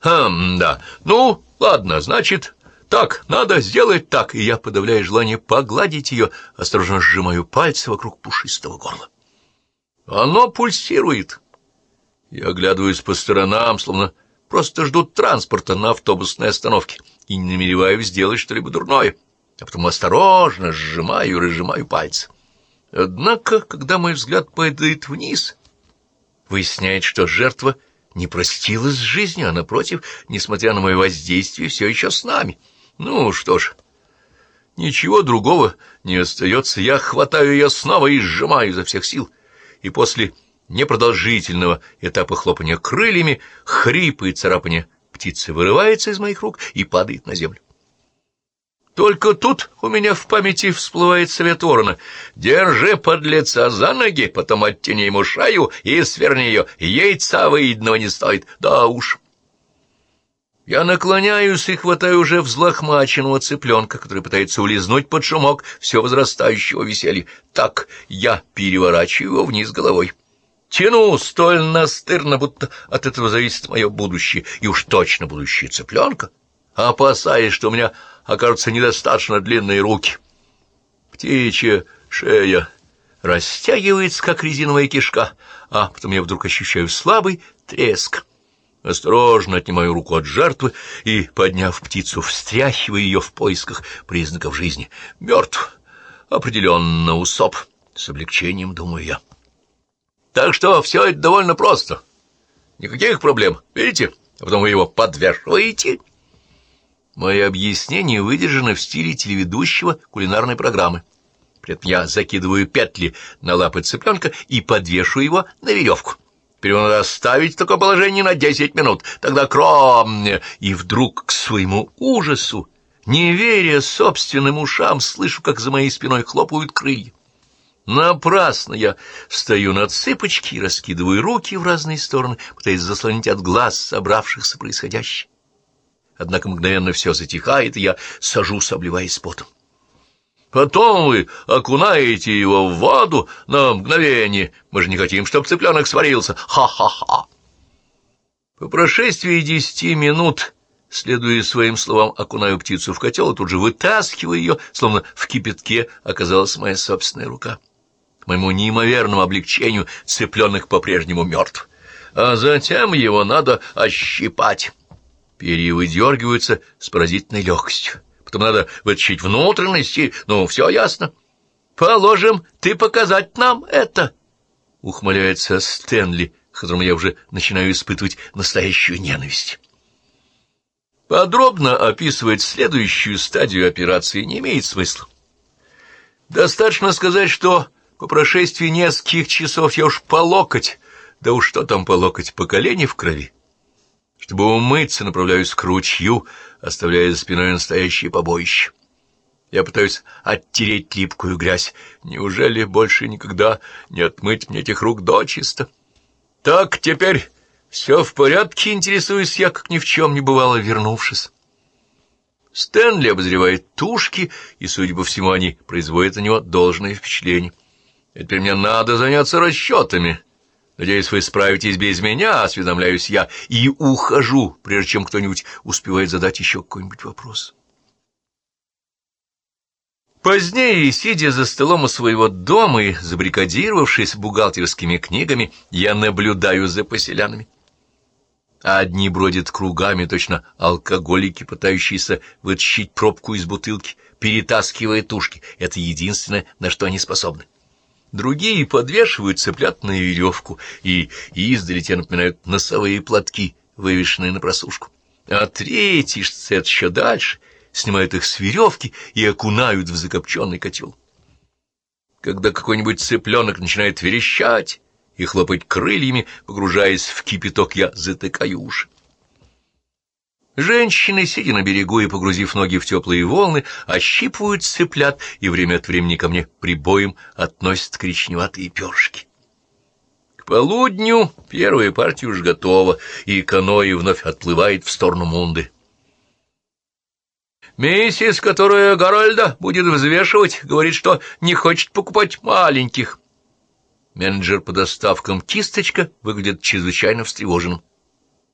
Да. Ну, ладно, значит, так, надо сделать так». И я, подавляя желание погладить ее, осторожно сжимаю пальцы вокруг пушистого горла. Оно пульсирует. Я оглядываюсь по сторонам, словно просто ждут транспорта на автобусной остановке, и не намереваюсь сделать что-либо дурное, а потом осторожно сжимаю и разжимаю пальцы. Однако, когда мой взгляд падает вниз, выясняет, что жертва не простилась с жизнью, а, напротив, несмотря на мое воздействие, все еще с нами. Ну что ж, ничего другого не остается. Я хватаю ее снова и сжимаю изо всех сил, и после непродолжительного этапа хлопания крыльями, хрипа и царапания птицы вырывается из моих рук и падает на землю. Только тут у меня в памяти всплывает совет ворона: «Держи подлеца за ноги, потом оттяни ему шею и сверни ее, яйца выеденного не стоит». Да уж. Я наклоняюсь и хватаю уже взлохмаченного цыпленка, который пытается улизнуть под шумок все возрастающего веселья. Так я переворачиваю его вниз головой. Тяну столь настырно, будто от этого зависит мое будущее, и уж точно будущее цыпленка, опасаясь, что у меня окажутся недостаточно длинные руки. Птичья шея растягивается, как резиновая кишка, а потом я вдруг ощущаю слабый треск. Осторожно отнимаю руку от жертвы и, подняв птицу, встряхиваю ее в поисках признаков жизни. Мертв. Определенно усоп. С облегчением думаю я. Так что все это довольно просто. Никаких проблем. Видите? А потом вы его подвешиваете. Мои объяснения выдержаны в стиле телеведущего кулинарной программы. При этом я закидываю петли на лапы цыпленка и подвешиваю его на веревку. Теперь его надо оставить в таком положении на 10 минут. Тогда И вдруг, к своему ужасу, не веря собственным ушам, слышу, как за моей спиной хлопают крылья. Напрасно я встаю на цыпочки и раскидываю руки в разные стороны, пытаясь заслонить от глаз собравшихся происходящее. Однако мгновенно все затихает, и я сажусь, обливаясь потом. Потом вы окунаете его в воду на мгновение. Мы же не хотим, чтобы цыпленок сварился. Ха-ха-ха. По прошествии 10 минут, следуя своим словам, окунаю птицу в котел и тут же вытаскиваю ее, словно в кипятке оказалась моя собственная рука. К моему неимоверному облегчению цыпленок по-прежнему мертв. А затем его надо ощипать. Перья выдергиваются с поразительной легкостью. Потом надо вытащить внутренности. Ну, все ясно. Положим, ты показать нам это, ухмыляется Стэнли, к которому я уже начинаю испытывать настоящую ненависть. Подробно описывать следующую стадию операции не имеет смысла. Достаточно сказать, что по прошествии нескольких часов я уж по локоть, да уж что там по локоть, по колени в крови. Чтобы умыться, направляюсь к ручью, оставляя за спиной настоящее побоище. Я пытаюсь оттереть липкую грязь. Неужели больше никогда не отмыть мне этих рук дочисто? Так, теперь все в порядке, интересуюсь я, как ни в чем не бывало, вернувшись. Стэнли обозревает тушки, и, судя по всему, они производят на него должное впечатление. И теперь мне надо заняться расчетами. Надеюсь, вы справитесь без меня, осведомляюсь я, и ухожу, прежде чем кто-нибудь успевает задать еще какой-нибудь вопрос. Позднее, сидя за столом у своего дома и забаррикадировавшись бухгалтерскими книгами, я наблюдаю за поселянами. Одни бродят кругами, точно алкоголики, пытающиеся вытащить пробку из бутылки, перетаскивая тушки. Это единственное, на что они способны. Другие подвешивают цыплят на веревку, и издали те напоминают носовые платки, вывешенные на просушку. А третьи стоят еще дальше, снимают их с веревки и окунают в закопченный котел. Когда какой-нибудь цыпленок начинает верещать и хлопать крыльями, погружаясь в кипяток, я затыкаю уши. Женщины, сидя на берегу и погрузив ноги в теплые волны, ощипывают цыплят и время от времени ко мне прибоем относят коричневатые перышки. К полудню первая партия уж готова, и каноэ вновь отплывает в сторону Мунды. Миссис, которая Гарольда будет взвешивать, говорит, что не хочет покупать маленьких. Менеджер по доставкам Кисточка выглядит чрезвычайно встревоженным.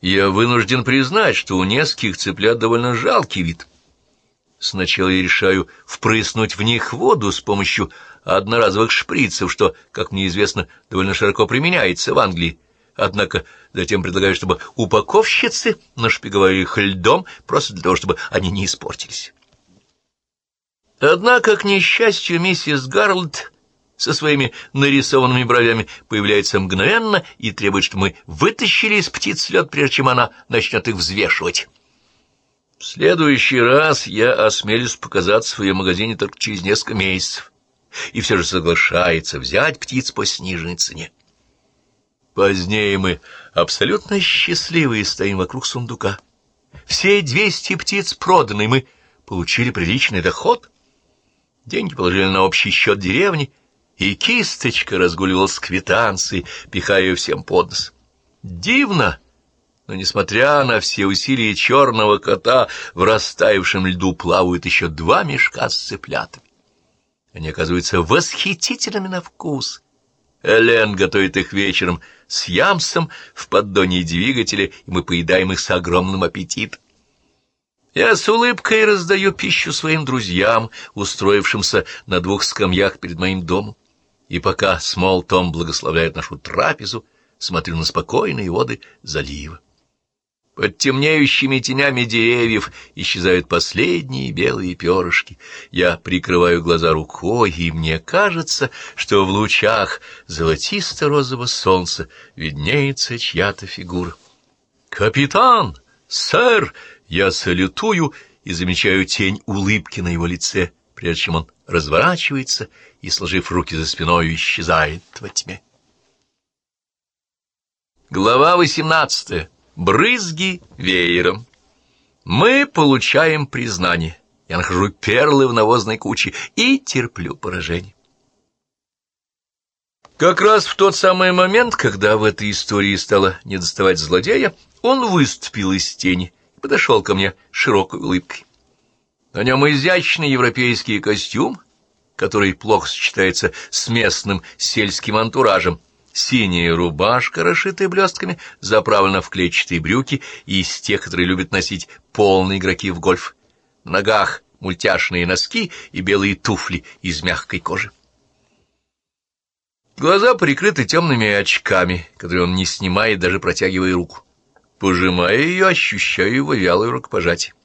Я вынужден признать, что у нескольких цыплят довольно жалкий вид. Сначала я решаю впрыснуть в них воду с помощью одноразовых шприцев, что, как мне известно, довольно широко применяется в Англии. Однако затем предлагаю, чтобы упаковщицы нашпиговали их льдом, просто для того, чтобы они не испортились. Однако, к несчастью, миссис Гарлд со своими нарисованными бровями появляется мгновенно и требует, чтобы мы вытащили из птиц лед, прежде чем она начнет их взвешивать. В следующий раз я осмелюсь показаться в ее магазине только через несколько месяцев, и все же соглашается взять птиц по сниженной цене. Позднее мы абсолютно счастливые стоим вокруг сундука. Все 200 птиц проданы, и мы получили приличный доход. Деньги положили на общий счет деревни, и кисточка разгуливала с квитанцией, пихая ее всем под нос. Дивно, но, несмотря на все усилия черного кота, в растаявшем льду плавают еще 2 мешка с цыплятами. Они оказываются восхитительными на вкус. Элен готовит их вечером с ямсом в поддоне двигателя, и мы поедаем их с огромным аппетитом. Я с улыбкой раздаю пищу своим друзьям, устроившимся на 2 скамьях перед моим домом. И пока Смол Том благословляет нашу трапезу, смотрю на спокойные воды залива. Под темнеющими тенями деревьев исчезают последние белые перышки. Я прикрываю глаза рукой, и мне кажется, что в лучах золотисто-розового солнца виднеется чья-то фигура. «Капитан! Сэр!» Я салютую и замечаю тень улыбки на его лице, прежде чем он разворачивается и, сложив руки за спиной, исчезает во тьме. Глава 18. Брызги веером. Мы получаем признание. Я нахожу перлы в навозной куче и терплю поражение. Как раз в тот самый момент, когда в этой истории стало недоставать злодея, он выступил из тени и подошел ко мне широкой улыбкой. На нем изящный европейский костюм, который плохо сочетается с местным сельским антуражем, синяя рубашка, расшитая блестками, заправлена в клетчатые брюки из тех, которые любят носить полные игроки в гольф. На ногах мультяшные носки и белые туфли из мягкой кожи. Глаза прикрыты темными очками, которые он не снимает, даже протягивая руку. Пожимая ее, ощущаю его вялое рукопожатие.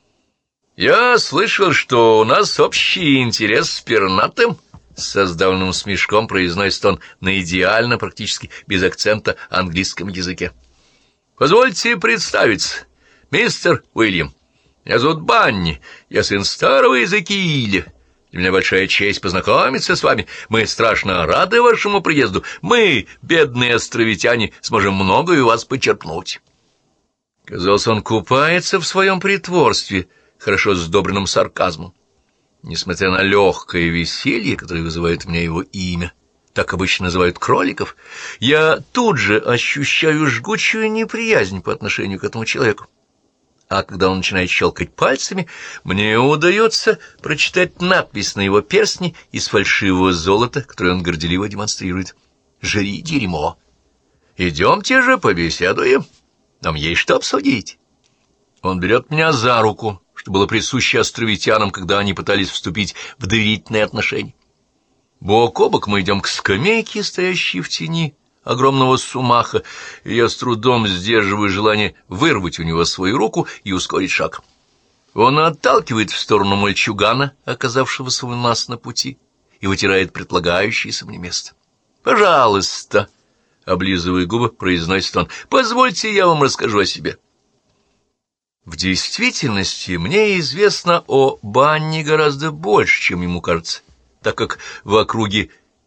«Я слышал, что у нас общий интерес с пернатым», — с сдавленным смешком произносит он на идеально, практически без акцента, английском языке. «Позвольте представиться, мистер Уильям. Меня зовут Банни, я сын старого Эзекииля. Для меня большая честь познакомиться с вами. Мы страшно рады вашему приезду. Мы, бедные островитяне, сможем многое у вас почерпнуть». Казалось, он купается в своем притворстве, хорошо сдобренным сарказмом. Несмотря на легкое веселье, которое вызывает у меня его имя, так обычно называют кроликов, я тут же ощущаю жгучую неприязнь по отношению к этому человеку. А когда он начинает щелкать пальцами, мне удается прочитать надпись на его перстне из фальшивого золота, которое он горделиво демонстрирует. «Жри дерьмо! Идемте же побеседуем, нам есть что обсудить». Он берет меня за руку, что было присуще островитянам, когда они пытались вступить в доверительные отношения. Бок о бок мы идем к скамейке, стоящей в тени огромного сумаха, и я с трудом сдерживаю желание вырвать у него свою руку и ускорить шаг. Он отталкивает в сторону мальчугана, оказавшегося у нас на пути, и вытирает предлагающееся мне место. «Пожалуйста», — облизывая губы, произносит он, — «позвольте, я вам расскажу о себе». В действительности мне известно о Банни гораздо больше, чем ему кажется, так как в округе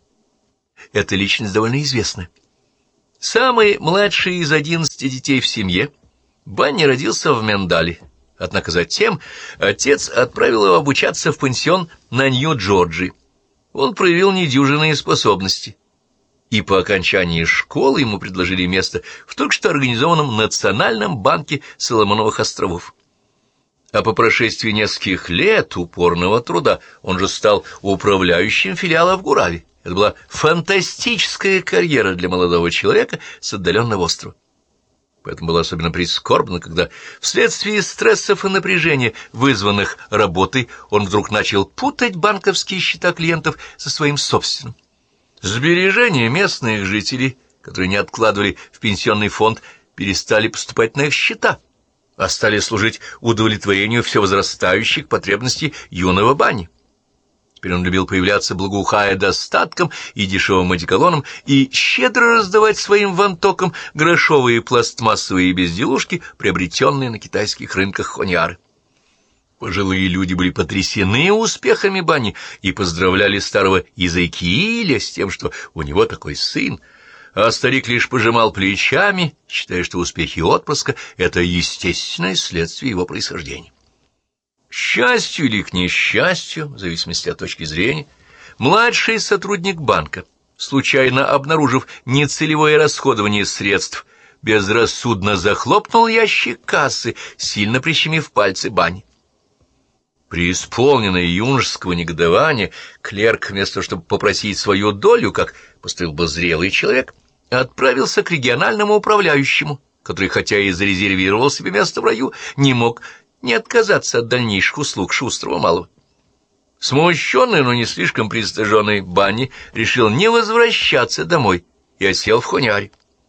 эта личность довольно известна. Самый младший из 11 детей в семье, Банни родился в Мендале, однако затем отец отправил его обучаться в пансион на Нью-Джорджии. Он проявил недюжинные способности, и по окончании школы ему предложили место в только что организованном Национальном банке Соломоновых островов. А по прошествии нескольких лет упорного труда он же стал управляющим филиала в Гураве. Это была фантастическая карьера для молодого человека с отдаленного острова. Поэтому было особенно прискорбно, когда вследствие стрессов и напряжения, вызванных работой, он вдруг начал путать банковские счета клиентов со своим собственным. Сбережения местных жителей, которые не откладывали в пенсионный фонд, перестали поступать на их счета, а стали служить удовлетворению все возрастающих потребностей юного Банни. Теперь он любил появляться, благоухая достатком и дешевым одеколоном, и щедро раздавать своим вантокам грошовые пластмассовые безделушки, приобретенные на китайских рынках хоньяры. Пожилые люди были потрясены успехами Банни и поздравляли старого Изайкииля с тем, что у него такой сын, а старик лишь пожимал плечами, считая, что успехи отпрыска — это естественное следствие его происхождения. К счастью или к несчастью, в зависимости от точки зрения, младший сотрудник банка, случайно обнаружив нецелевое расходование средств, безрассудно захлопнул ящик кассы, сильно прищемив пальцы Банни. Преисполненный юношеского негодования, клерк, вместо того, чтобы попросить свою долю, как поступил бы зрелый человек, отправился к региональному управляющему, который, хотя и зарезервировал себе место в раю, не мог не отказаться от дальнейших услуг шустрого малого. Смущенный, но не слишком пристыженный Банни решил не возвращаться домой и осел в хоньяре.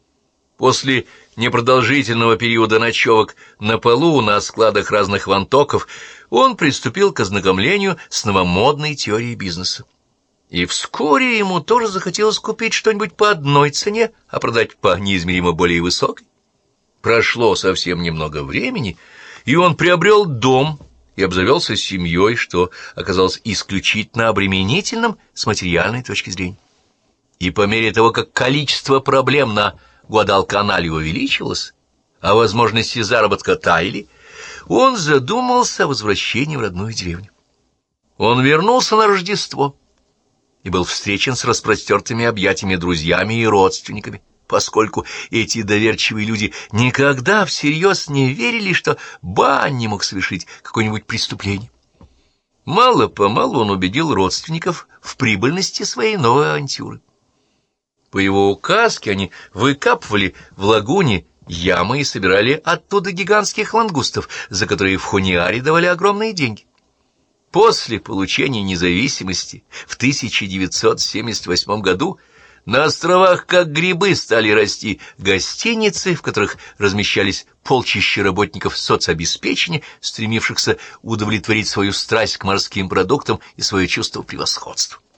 После непродолжительного периода ночевок на полу на складах разных вантоков он приступил к ознакомлению с новомодной теорией бизнеса. И вскоре ему тоже захотелось купить что-нибудь по одной цене, а продать по неизмеримо более высокой. Прошло совсем немного времени, и он приобрел дом и обзавелся семьей, что оказалось исключительно обременительным с материальной точки зрения. И по мере того, как количество проблем на Гуадалканале увеличилось, а возможности заработка таяли, он задумался о возвращении в родную деревню. Он вернулся на Рождество и был встречен с распростертыми объятиями друзьями и родственниками, поскольку эти доверчивые люди никогда всерьез не верили, что Банни мог совершить какое-нибудь преступление. Мало-помалу он убедил родственников в прибыльности своей новой авантюры. По его указке они выкапывали в лагуне ямы и собирали оттуда гигантских лангустов, за которые в хоньяре давали огромные деньги. После получения независимости в 1978 году на островах, как грибы, стали расти гостиницы, в которых размещались полчища работников соцобеспечения, стремившихся удовлетворить свою страсть к морским продуктам и свое чувство превосходства.